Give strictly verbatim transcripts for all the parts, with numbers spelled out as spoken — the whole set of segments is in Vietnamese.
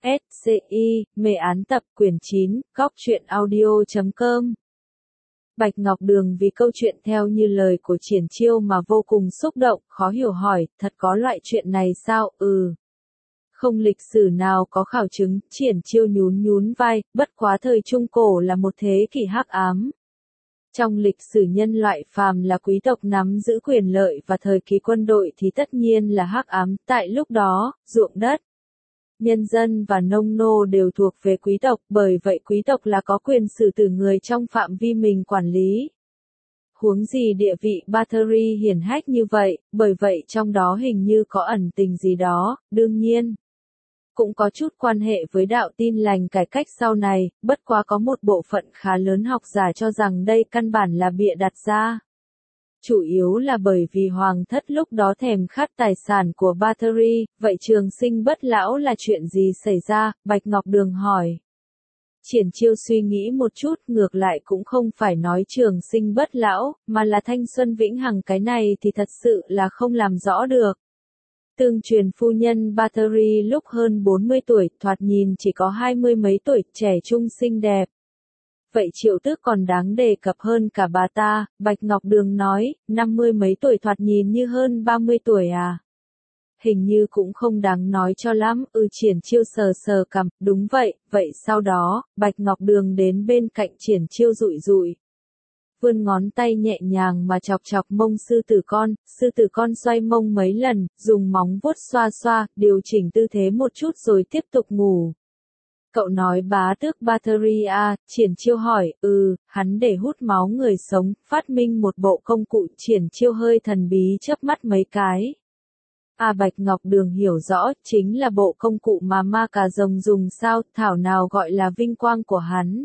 S C I, mê án tập quyển chín, góc truyện audio chấm com. Bạch Ngọc Đường vì câu chuyện theo như lời của Triển Chiêu mà vô cùng xúc động, khó hiểu hỏi, thật có loại chuyện này sao? Ừ. Không lịch sử nào có khảo chứng, Triển Chiêu nhún nhún vai, bất quá thời Trung Cổ là một thế kỷ hắc ám. Trong lịch sử nhân loại phàm là quý tộc nắm giữ quyền lợi và thời kỳ quân đội thì tất nhiên là hắc ám, tại lúc đó, ruộng đất, nhân dân và nông nô đều thuộc về quý tộc, bởi vậy quý tộc là có quyền xử tử người trong phạm vi mình quản lý. Huống gì địa vị Bathory hiển hách như vậy, bởi vậy trong đó hình như có ẩn tình gì đó, đương nhiên. Cũng có chút quan hệ với đạo Tin lành cải cách sau này, bất quá có một bộ phận khá lớn học giả cho rằng đây căn bản là bịa đặt ra. Chủ yếu là bởi vì hoàng thất lúc đó thèm khát tài sản của Bathory, vậy trường sinh bất lão là chuyện gì xảy ra, Bạch Ngọc Đường hỏi. Triển Chiêu suy nghĩ một chút, ngược lại cũng không phải nói trường sinh bất lão, mà là thanh xuân vĩnh hằng, cái này thì thật sự là không làm rõ được. Tương truyền phu nhân Bathory lúc hơn bốn mươi tuổi, thoạt nhìn chỉ có hai mươi mấy tuổi, trẻ trung xinh đẹp. Vậy Triệu Tước còn đáng đề cập hơn cả bà ta, Bạch Ngọc Đường nói, năm mươi mấy tuổi thoạt nhìn như hơn ba mươi tuổi à. Hình như cũng không đáng nói cho lắm, ừ. Triển Chiêu sờ sờ cằm, đúng vậy, vậy sau đó, Bạch Ngọc Đường đến bên cạnh Triển Chiêu rụi rụi. Vươn ngón tay nhẹ nhàng mà chọc chọc mông sư tử con, sư tử con xoay mông mấy lần, dùng móng vuốt xoa xoa, điều chỉnh tư thế một chút rồi tiếp tục ngủ. Cậu nói bá tước Bathory à, Triển Chiêu hỏi, ừ, hắn để hút máu người sống, phát minh một bộ công cụ. Triển Chiêu hơi thần bí chớp mắt mấy cái. À, Bạch Ngọc Đường hiểu rõ, chính là bộ công cụ mà ma cà rồng dùng sao, thảo nào gọi là vinh quang của hắn.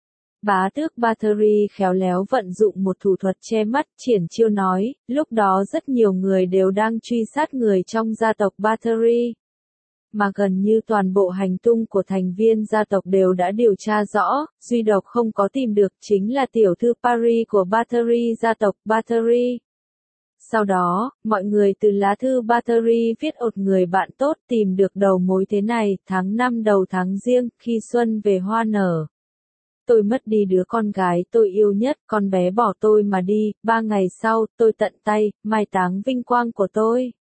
Bá tước Bathory khéo léo vận dụng một thủ thuật che mắt, Triển Chiêu nói, lúc đó rất nhiều người đều đang truy sát người trong gia tộc Bathory. Mà gần như toàn bộ hành tung của thành viên gia tộc đều đã điều tra rõ, duy độc không có tìm được chính là tiểu thư Paris của Bathory, gia tộc Bathory. Sau đó, mọi người từ lá thư Bathory viết ột người bạn tốt tìm được đầu mối thế này, tháng năm đầu tháng Giêng, khi xuân về hoa nở. Tôi mất đi đứa con gái tôi yêu nhất, con bé bỏ tôi mà đi, ba ngày sau, tôi tận tay, mai táng vinh quang của tôi.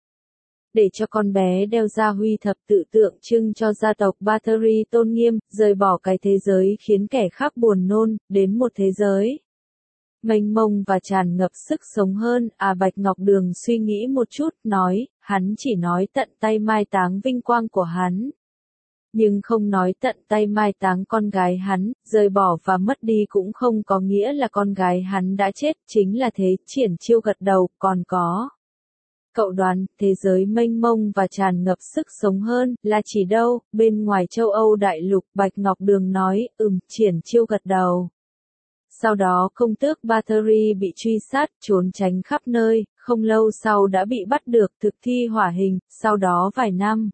Để cho con bé đeo ra huy thập tự tượng trưng cho gia tộc Bathory tôn nghiêm, rời bỏ cái thế giới khiến kẻ khác buồn nôn, đến một thế giới mênh mông và tràn ngập sức sống hơn. À, Bạch Ngọc Đường suy nghĩ một chút, nói, hắn chỉ nói tận tay mai táng vinh quang của hắn. Nhưng không nói tận tay mai táng con gái hắn, rời bỏ và mất đi cũng không có nghĩa là con gái hắn đã chết, chính là thế. Triển Chiêu gật đầu, còn có. Cậu đoán, thế giới mênh mông và tràn ngập sức sống hơn, là chỉ đâu, bên ngoài châu Âu đại lục, Bạch Ngọc Đường nói, ừm, Triển Chiêu gật đầu. Sau đó công tước Bathory bị truy sát, trốn tránh khắp nơi, không lâu sau đã bị bắt được, thực thi hỏa hình, sau đó vài năm.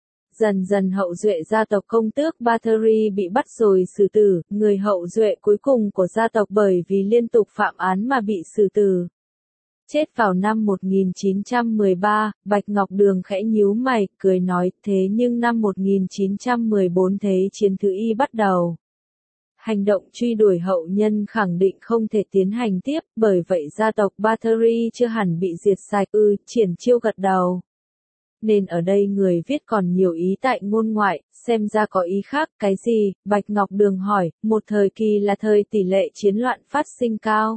Dần dần hậu duệ gia tộc công tước Bathory bị bắt rồi xử tử, người hậu duệ cuối cùng của gia tộc bởi vì liên tục phạm án mà bị xử tử. Chết vào năm một nghìn chín trăm mười ba, Bạch Ngọc Đường khẽ nhíu mày, cười nói, thế nhưng năm một nghìn chín trăm mười bốn thế chiến thứ y bắt đầu. Hành động truy đuổi hậu nhân khẳng định không thể tiến hành tiếp, bởi vậy gia tộc Bathory chưa hẳn bị diệt sạch. Ừ, Triển Chiêu gật đầu. Nên ở đây người viết còn nhiều ý tại ngôn ngoại, xem ra có ý khác, cái gì? Bạch Ngọc Đường hỏi, một thời kỳ là thời tỷ lệ chiến loạn phát sinh cao.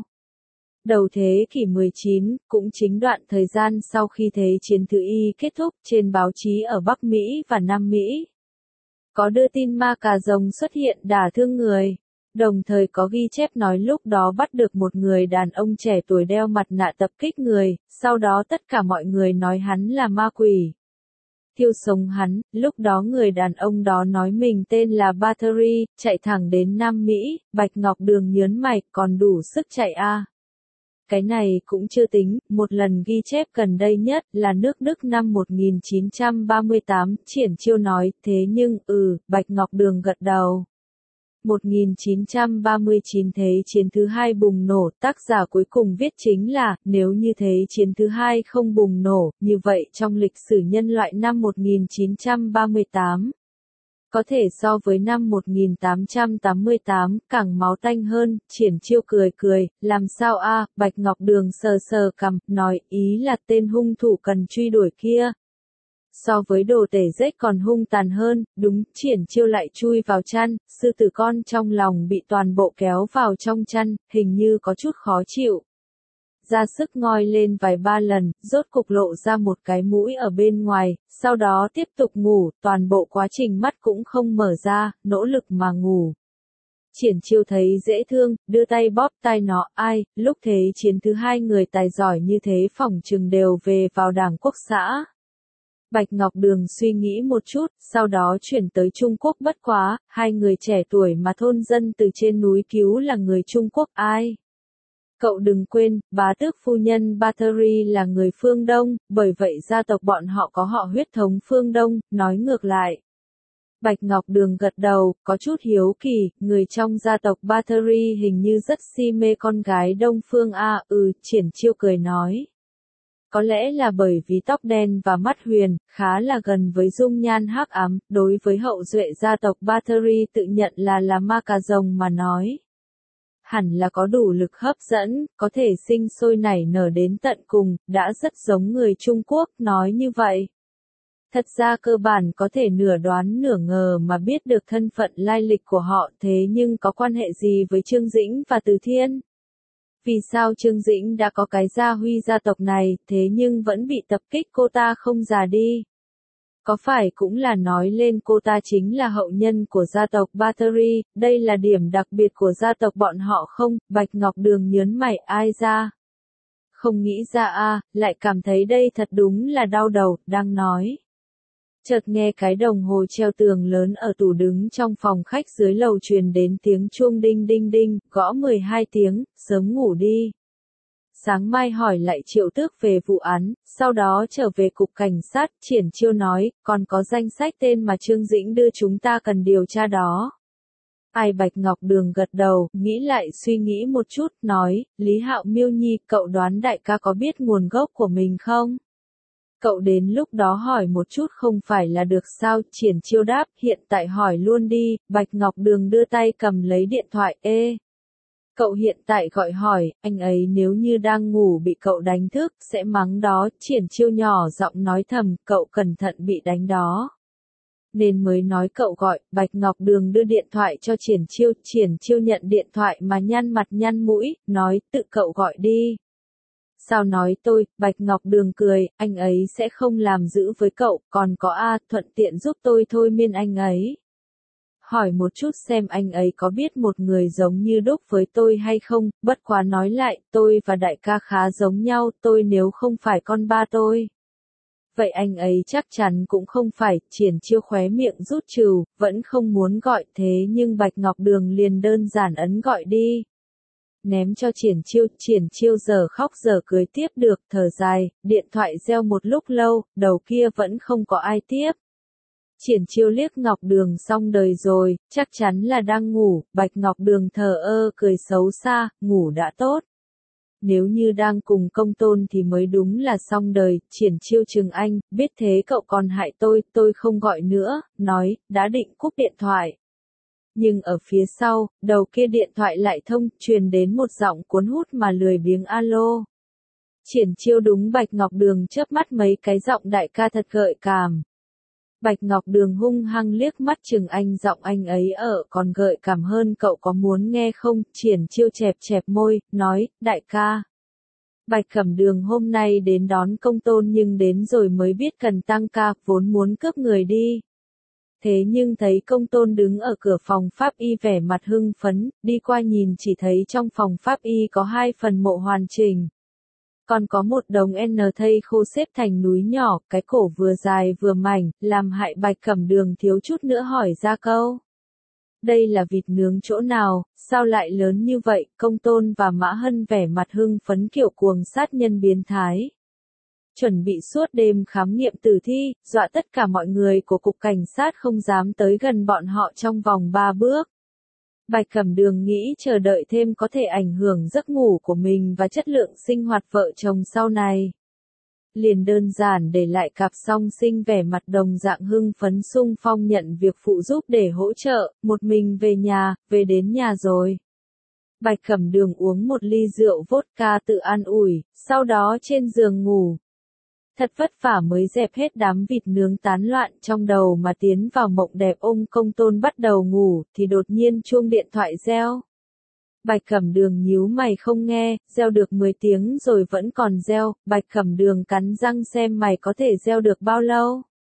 Đầu thế kỷ mười chín, cũng chính đoạn thời gian sau khi thế chiến thứ y kết thúc, trên báo chí ở Bắc Mỹ và Nam Mỹ có đưa tin ma cà rồng xuất hiện đả thương người. Đồng thời có ghi chép nói lúc đó bắt được một người đàn ông trẻ tuổi đeo mặt nạ tập kích người, sau đó tất cả mọi người nói hắn là ma quỷ. Thiêu sống hắn, lúc đó người đàn ông đó nói mình tên là Bathory, chạy thẳng đến Nam Mỹ. Bạch Ngọc Đường nhớn mày, còn đủ sức chạy à. Cái này cũng chưa tính, một lần ghi chép gần đây nhất là nước Đức năm một nghìn chín trăm ba mươi tám, Triển Chiêu nói, thế nhưng, ừ, Bạch Ngọc Đường gật đầu. một nghìn chín trăm ba mươi chín thế chiến thứ hai bùng nổ, tác giả cuối cùng viết chính là, nếu như thế chiến thứ hai không bùng nổ, như vậy trong lịch sử nhân loại năm một nghìn chín trăm ba mươi tám. Có thể so với năm một nghìn tám trăm tám mươi tám, càng máu tanh hơn, Triển Chiêu cười cười, làm sao a? Bạch Ngọc Đường sờ sờ cằm, nói, ý là tên hung thủ cần truy đuổi kia. So với đồ tể rết còn hung tàn hơn, đúng, Triển Chiêu lại chui vào chăn, sư tử con trong lòng bị toàn bộ kéo vào trong chăn, hình như có chút khó chịu. Ra sức ngoi lên vài ba lần, rốt cục lộ ra một cái mũi ở bên ngoài, sau đó tiếp tục ngủ, toàn bộ quá trình mắt cũng không mở ra, nỗ lực mà ngủ. Triển Chiêu thấy dễ thương, đưa tay bóp tai nó, ai, lúc thế chiến thứ hai người tài giỏi như thế phỏng chừng đều về vào Đảng Quốc xã. Bạch Ngọc Đường suy nghĩ một chút, sau đó chuyển tới Trung Quốc bất quá, hai người trẻ tuổi mà thôn dân từ trên núi cứu là người Trung Quốc ai. Cậu đừng quên, bá tước phu nhân Bathory là người phương Đông, bởi vậy gia tộc bọn họ có họ huyết thống phương Đông, nói ngược lại. Bạch Ngọc Đường gật đầu, có chút hiếu kỳ, người trong gia tộc Bathory hình như rất si mê con gái Đông phương a, ừ, Triển Chiêu cười nói. Có lẽ là bởi vì tóc đen và mắt huyền, khá là gần với dung nhan hắc ám, đối với hậu duệ gia tộc Bathory tự nhận là là ma cà rồng mà nói. Hẳn là có đủ lực hấp dẫn, có thể sinh sôi nảy nở đến tận cùng, đã rất giống người Trung Quốc nói như vậy. Thật ra cơ bản có thể nửa đoán nửa ngờ mà biết được thân phận lai lịch của họ, thế nhưng có quan hệ gì với Trương Dĩnh và Từ Thiên? Vì sao Trương Dĩnh đã có cái gia huy gia tộc này, thế nhưng vẫn bị tập kích cô ta không già đi? Có phải cũng là nói lên cô ta chính là hậu nhân của gia tộc Bathory, đây là điểm đặc biệt của gia tộc bọn họ không? Bạch Ngọc Đường nhớn mày, ai ra? Không nghĩ ra a, lại cảm thấy đây thật đúng là đau đầu, đang nói. Chợt nghe cái đồng hồ treo tường lớn ở tủ đứng trong phòng khách dưới lầu truyền đến tiếng chuông đinh đinh đinh, gõ mười hai tiếng, sớm ngủ đi. Sáng mai hỏi lại Triệu Tước về vụ án, sau đó trở về cục cảnh sát, Triển Chiêu nói, còn có danh sách tên mà Trương Dĩnh đưa chúng ta cần điều tra đó. Ai Bạch Ngọc Đường gật đầu, nghĩ lại suy nghĩ một chút, nói, Lý Hạo Miêu Nhi, cậu đoán đại ca có biết nguồn gốc của mình không? Cậu đến lúc đó hỏi một chút không phải là được sao? Triển Chiêu đáp, hiện tại hỏi luôn đi. Bạch Ngọc Đường đưa tay cầm lấy điện thoại, ê. Cậu hiện tại gọi hỏi, anh ấy nếu như đang ngủ bị cậu đánh thức, sẽ mắng đó. Triển Chiêu nhỏ giọng nói thầm, cậu cẩn thận bị đánh đó. Nên mới nói cậu gọi. Bạch Ngọc Đường đưa điện thoại cho Triển Chiêu, Triển Chiêu nhận điện thoại mà nhăn mặt nhăn mũi, nói, tự cậu gọi đi. Sao nói tôi? Bạch Ngọc Đường cười, anh ấy sẽ không làm dữ với cậu, còn có A, thuận tiện giúp tôi thôi miên anh ấy. Hỏi một chút xem anh ấy có biết một người giống như đúc với tôi hay không, bất quá nói lại, tôi và đại ca khá giống nhau, tôi nếu không phải con ba tôi. Vậy anh ấy chắc chắn cũng không phải, Triển Chiêu khóe miệng rút trừ, vẫn không muốn gọi thế nhưng Bạch Ngọc Đường liền đơn giản ấn gọi đi. Ném cho Triển Chiêu, Triển Chiêu giờ khóc giờ cười tiếp được, thở dài, điện thoại reo một lúc lâu, đầu kia vẫn không có ai tiếp. Triển Chiêu liếc Ngọc Đường xong đời rồi, chắc chắn là đang ngủ, Bạch Ngọc Đường thờ ơ cười xấu xa, ngủ đã tốt. Nếu như đang cùng Công Tôn thì mới đúng là xong đời, Triển Chiêu chừng anh, biết thế cậu còn hại tôi, tôi không gọi nữa, nói, đã định cúp điện thoại. Nhưng ở phía sau, đầu kia điện thoại lại thông, truyền đến một giọng cuốn hút mà lười biếng alo. Triển Chiêu đúng Bạch Ngọc Đường chớp mắt mấy cái giọng đại ca thật gợi cảm. Bạch Ngọc Đường hung hăng liếc mắt chừng anh, giọng anh ấy ở còn gợi cảm hơn, cậu có muốn nghe không? Triển Chiêu chẹp chẹp môi, nói, đại ca. Bạch Cẩm Đường hôm nay đến đón Công Tôn nhưng đến rồi mới biết cần tăng ca, vốn muốn cướp người đi. Thế nhưng thấy Công Tôn đứng ở cửa phòng pháp y vẻ mặt hưng phấn, đi qua nhìn chỉ thấy trong phòng pháp y có hai phần mộ hoàn chỉnh. Còn có một đống N thây khô xếp thành núi nhỏ, cái cổ vừa dài vừa mảnh, làm hại Bạch Cẩm Đường thiếu chút nữa hỏi ra câu. Đây là vịt nướng chỗ nào, sao lại lớn như vậy? Công Tôn và Mã Hân vẻ mặt hưng phấn kiểu cuồng sát nhân biến thái. Chuẩn bị suốt đêm khám nghiệm tử thi, dọa tất cả mọi người của cục cảnh sát không dám tới gần bọn họ trong vòng ba bước. Bạch Cẩm Đường nghĩ chờ đợi thêm có thể ảnh hưởng giấc ngủ của mình và chất lượng sinh hoạt vợ chồng sau này. liền đơn giản để lại cặp song sinh vẻ mặt đồng dạng hưng phấn sung phong nhận việc phụ giúp để hỗ trợ, một mình về nhà, về đến nhà rồi. Bạch Cẩm Đường uống một ly rượu vodka tự an ủi, sau đó trên giường ngủ. Thật vất vả mới dẹp hết đám vịt nướng tán loạn trong đầu mà tiến vào mộng đẹp ôm Công Tôn bắt đầu ngủ, thì đột nhiên chuông điện thoại reo. Bạch Cẩm Đường nhíu mày không nghe, reo được mười tiếng rồi vẫn còn reo, Bạch Cẩm Đường cắn răng xem mày có thể reo được bao lâu.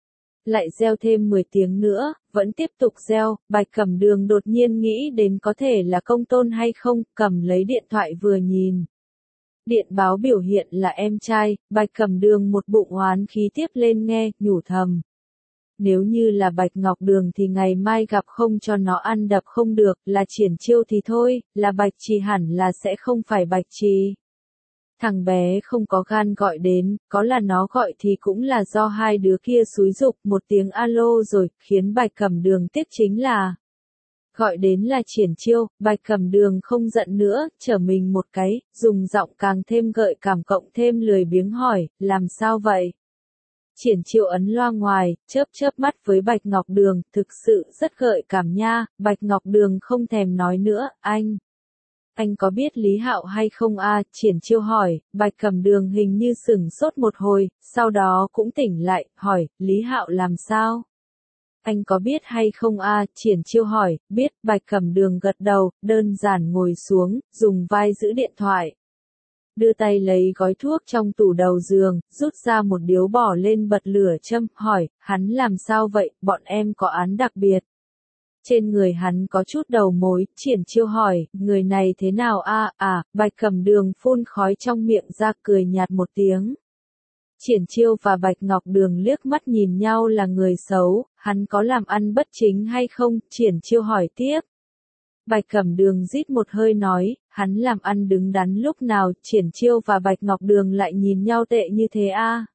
Lại reo thêm mười tiếng nữa, vẫn tiếp tục reo, Bạch Cẩm Đường đột nhiên nghĩ đến có thể là Công Tôn hay không, cầm lấy điện thoại vừa nhìn. Điện báo biểu hiện là em trai, Bạch Cẩm Đường một bụng oán khí tiếp lên nghe, nhủ thầm. Nếu như là Bạch Ngọc Đường thì ngày mai gặp không cho nó ăn đập không được, là Triển Chiêu thì thôi, là Bạch Trì hẳn là sẽ không phải Bạch Trì. Thằng bé không có gan gọi đến, có là nó gọi thì cũng là do hai đứa kia xúi giục một tiếng alo rồi, khiến Bạch Cẩm Đường tiếc chính là gọi đến là Triển Chiêu, Bạch Cẩm Đường không giận nữa, trở mình một cái, dùng giọng càng thêm gợi cảm cộng thêm lười biếng hỏi, làm sao vậy? Triển Chiêu ấn loa ngoài, chớp chớp mắt với Bạch Ngọc Đường, thực sự rất gợi cảm nha, Bạch Ngọc Đường không thèm nói nữa, anh. Anh có biết Lý Hạo hay không a? Triển Chiêu hỏi, Bạch Cẩm Đường hình như sửng sốt một hồi, sau đó cũng tỉnh lại, hỏi, Lý Hạo làm sao? Anh có biết hay không a? Triển Chiêu hỏi, biết, Bạch Cẩm Đường gật đầu, đơn giản ngồi xuống, dùng vai giữ điện thoại. Đưa tay lấy gói thuốc trong tủ đầu giường, rút ra một điếu bỏ lên bật lửa châm, hỏi, hắn làm sao vậy, bọn em có án đặc biệt. Trên người hắn có chút đầu mối, Triển Chiêu hỏi, người này thế nào a? À, Bạch Cẩm Đường phun khói trong miệng ra cười nhạt một tiếng. Triển Chiêu và Bạch Ngọc Đường liếc mắt nhìn nhau là người xấu, hắn có làm ăn bất chính hay không, Triển Chiêu hỏi tiếp. Bạch Cẩm Đường rít một hơi nói, hắn làm ăn đứng đắn lúc nào, Triển Chiêu và Bạch Ngọc Đường lại nhìn nhau tệ như thế a?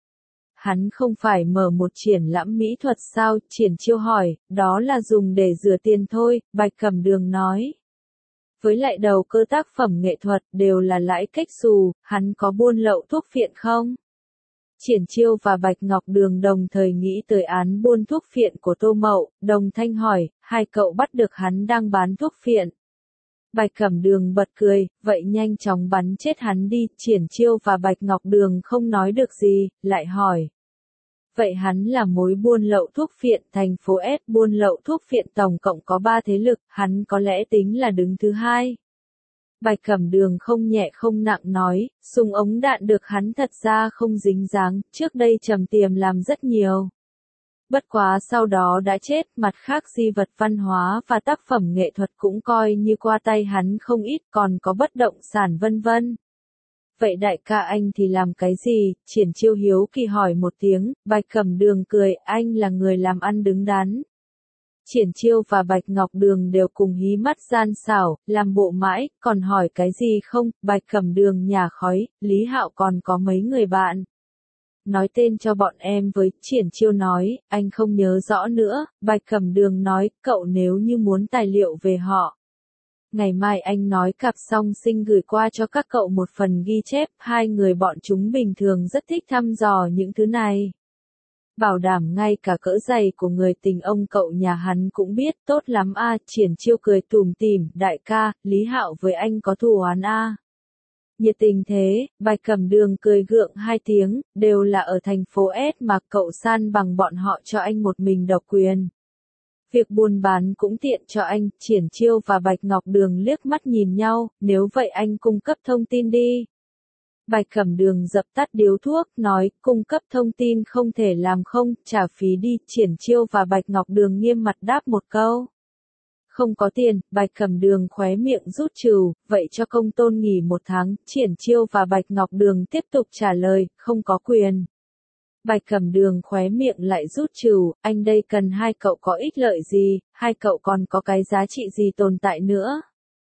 Hắn không phải mở một triển lãm mỹ thuật sao, Triển Chiêu hỏi, đó là dùng để rửa tiền thôi, Bạch Cẩm Đường nói. Với lại đầu cơ tác phẩm nghệ thuật đều là lãi cách xù, hắn có buôn lậu thuốc phiện không? Triển Chiêu và Bạch Ngọc Đường đồng thời nghĩ tới án buôn thuốc phiện của Tô Mậu, đồng thanh hỏi, hai cậu bắt được hắn đang bán thuốc phiện. Bạch Cẩm Đường bật cười, vậy nhanh chóng bắn chết hắn đi, Triển Chiêu và Bạch Ngọc Đường không nói được gì, lại hỏi. Vậy hắn là mối buôn lậu thuốc phiện, thành phố S buôn lậu thuốc phiện tổng cộng có ba thế lực, hắn có lẽ tính là đứng thứ hai. Bạch Cẩm Đường không nhẹ không nặng nói, súng ống đạn được hắn thật ra không dính dáng, trước đây Trầm Tiềm làm rất nhiều. Bất quá sau đó đã chết, mặt khác di vật văn hóa và tác phẩm nghệ thuật cũng coi như qua tay hắn không ít, còn có bất động sản vân vân. Vậy đại ca anh thì làm cái gì? Triển Chiêu hiếu kỳ hỏi một tiếng, Bạch Cẩm Đường cười, anh là người làm ăn đứng đắn. Triển Chiêu và Bạch Ngọc Đường đều cùng hí mắt gian xảo, làm bộ mãi, còn hỏi cái gì không, Bạch Cẩm Đường nhả khói, Lý Hạo còn có mấy người bạn. Nói tên cho bọn em với, Triển Chiêu nói, anh không nhớ rõ nữa, Bạch Cẩm Đường nói, cậu nếu như muốn tài liệu về họ. Ngày mai anh nói cặp song sinh gửi qua cho các cậu một phần ghi chép, hai người bọn chúng bình thường rất thích thăm dò những thứ này. Bảo đảm ngay cả cỡ giày của người tình ông cậu nhà hắn cũng biết, tốt lắm a. Triển Chiêu cười tủm tỉm, đại ca, Lý Hạo với anh có thù oán a. Nhiệt tình thế, Bạch Cẩm Đường cười gượng hai tiếng, đều là ở thành phố S mà cậu san bằng bọn họ cho anh một mình độc quyền. Việc buôn bán cũng tiện cho anh, Triển Chiêu và Bạch Ngọc Đường liếc mắt nhìn nhau, nếu vậy anh cung cấp thông tin đi. Bạch Cẩm Đường dập tắt điếu thuốc, nói, cung cấp thông tin không thể làm không, trả phí đi, Triển Chiêu và Bạch Ngọc Đường nghiêm mặt đáp một câu. Không có tiền, Bạch Cẩm Đường khóe miệng rút trừ, vậy cho Công Tôn nghỉ một tháng, Triển Chiêu và Bạch Ngọc Đường tiếp tục trả lời, không có quyền. Bạch Cẩm Đường khóe miệng lại rút trừ, anh đây cần hai cậu có ích lợi gì, hai cậu còn có cái giá trị gì tồn tại nữa.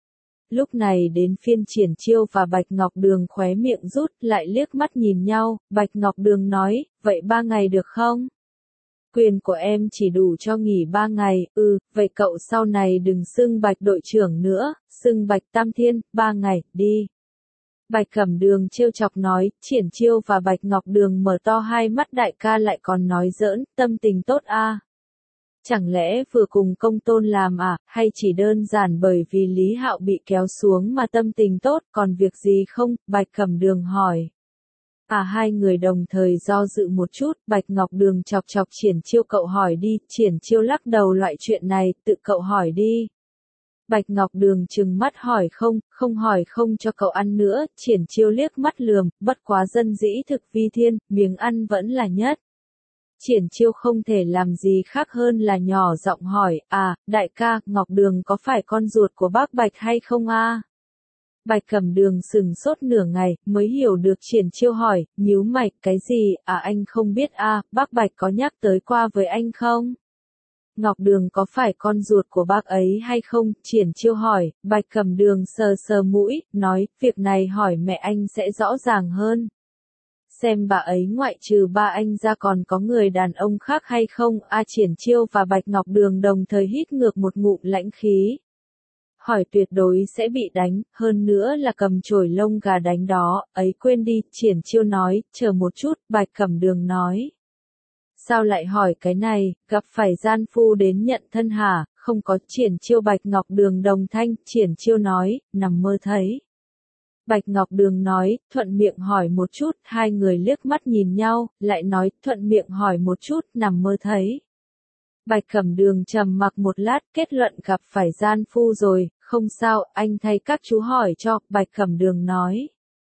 Lúc này đến phiên Triển Chiêu và Bạch Ngọc Đường khóe miệng rút lại liếc mắt nhìn nhau, Bạch Ngọc Đường nói, vậy ba ngày được không? Quyền của em chỉ đủ cho nghỉ ba ngày, ừ, vậy cậu sau này đừng xưng Bạch đội trưởng nữa, xưng Bạch Tam Thiên, ba ngày, đi. Bạch Cẩm Đường trêu chọc nói, Triển Chiêu và Bạch Ngọc Đường mở to hai mắt, đại ca lại còn nói giỡn, tâm tình tốt a? À? Chẳng lẽ vừa cùng công tôn làm à, hay chỉ đơn giản bởi vì Lý Hạo bị kéo xuống mà tâm tình tốt, còn việc gì không? Bạch Cẩm Đường hỏi. À, hai người đồng thời do dự một chút, Bạch Ngọc Đường chọc chọc Triển Chiêu, cậu hỏi đi. Triển Chiêu lắc đầu, loại chuyện này, tự cậu hỏi đi. Bạch Ngọc Đường trừng mắt hỏi, không, không hỏi không cho cậu ăn nữa. Triển Chiêu liếc mắt lườm, bất quá dân dĩ thực vi thiên, miếng ăn vẫn là nhất. Triển Chiêu không thể làm gì khác hơn là nhỏ giọng hỏi, à, đại ca, Ngọc Đường có phải con ruột của bác Bạch hay không a? À? Bạch Cẩm Đường sừng sốt nửa ngày, mới hiểu được Triển Chiêu hỏi, nhíu mày, cái gì, à anh không biết a, à, bác Bạch có nhắc tới qua với anh không? Ngọc Đường có phải con ruột của bác ấy hay không? Triển Chiêu hỏi, Bạch Cẩm Đường sờ sờ mũi, nói, việc này hỏi mẹ anh sẽ rõ ràng hơn. Xem bà ấy ngoại trừ ba anh ra còn có người đàn ông khác hay không? A, Triển Chiêu và Bạch Ngọc Đường đồng thời hít ngược một ngụm lãnh khí. Hỏi tuyệt đối sẽ bị đánh, hơn nữa là cầm chổi lông gà đánh đó, ấy quên đi, Triển Chiêu nói, chờ một chút, Bạch Cẩm Đường nói. Sao lại hỏi cái này, gặp phải gian phu đến nhận thân hả? Không có. Triển Chiêu Bạch Ngọc Đường đồng thanh, Triển Chiêu nói, nằm mơ thấy. Bạch Ngọc Đường nói, thuận miệng hỏi một chút, hai người liếc mắt nhìn nhau, lại nói, thuận miệng hỏi một chút, nằm mơ thấy. Bạch Cẩm Đường trầm mặc một lát, kết luận gặp phải gian phu rồi, không sao, anh thay các chú hỏi cho, Bạch Cẩm Đường nói.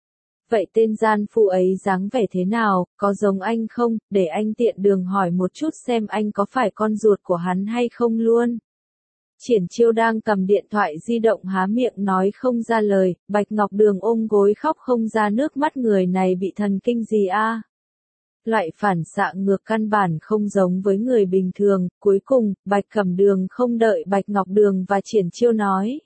Vậy tên gian phu ấy dáng vẻ thế nào, có giống anh không, để anh tiện đường hỏi một chút xem anh có phải con ruột của hắn hay không luôn. Triển Chiêu đang cầm điện thoại di động há miệng nói không ra lời, Bạch Ngọc Đường ôm gối khóc không ra nước mắt, người này bị thần kinh gì a? À? Loại phản xạ ngược căn bản không giống với người bình thường. Cuối cùng, Bạch Cẩm Đường không đợi Bạch Ngọc Đường và Triển Chiêu nói.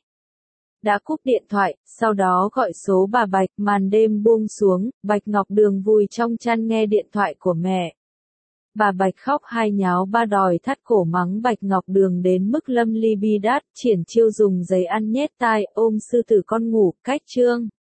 Đã cúp điện thoại, sau đó gọi số bà Bạch, màn đêm buông xuống, Bạch Ngọc Đường vùi trong chăn nghe điện thoại của mẹ. Bà Bạch khóc hai nháo ba đòi thắt cổ mắng Bạch Ngọc Đường đến mức lâm ly bi đát. Triển Chiêu dùng giấy ăn nhét tai, ôm sư tử con ngủ, cách chương.